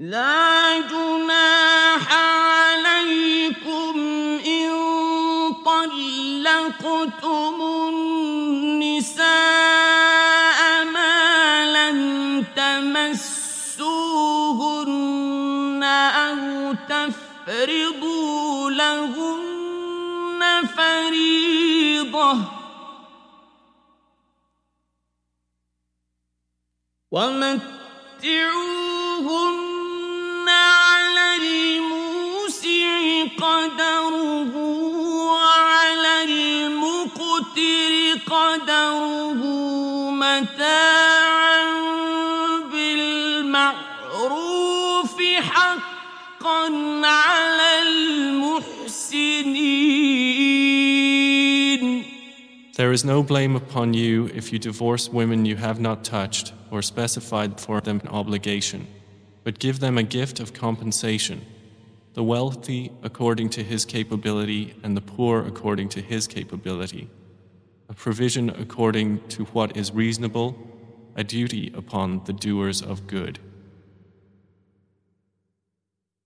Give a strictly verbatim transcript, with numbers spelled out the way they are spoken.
لا جناح عليكم إن طلقتم النساء ما لم تمسوهن أو تفرضوا لهن فريضة ومتعوهن على الموسع قدره وعلى المقتر قدره متاعا بالمعروف حقا على المحسنين. There is no blame upon you if you divorce women you have not touched or specified for them an obligation, but give them a gift of compensation, the wealthy according to his capability and the poor according to his capability, a provision according to what is reasonable, a duty upon the doers of good.